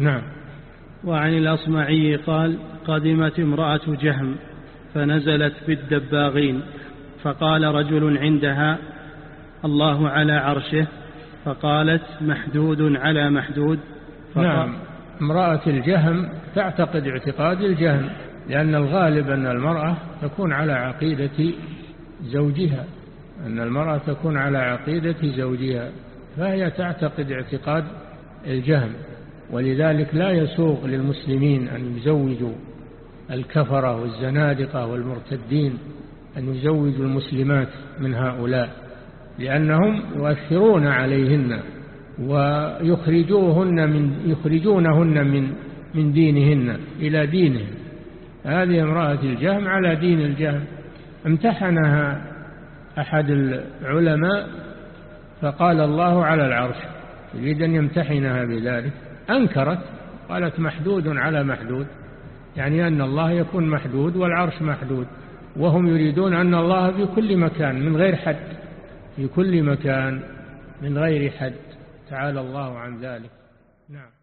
نعم. وعن الأصمعي قال: قدمت امرأة جهم فنزلت بالدباغين، فقال رجل عندها: الله على عرشه، فقالت: محدود على محدود. نعم، امرأة الجهم تعتقد اعتقاد الجهم، لأن الغالب أن المرأة تكون على عقيدة زوجها، فهي تعتقد اعتقاد الجهم. ولذلك لا يسوغ للمسلمين أن يزوجوا الكفرة والزنادقة والمرتدين، أن يزوجوا المسلمات من هؤلاء، لأنهم يؤثرون عليهن ويخرجونهن من دينهن إلى دينهم. هذه امرأة الجهم على دين الجهم. امتحنها أحد العلماء فقال: الله على العرش، يريد أن يمتحنها بذلك. أنكرت، قالت: محدود على محدود، يعني أن الله يكون محدود والعرش محدود، وهم يريدون أن الله في كل مكان من غير حد، في كل مكان من غير حد، تعالى الله عن ذلك. نعم.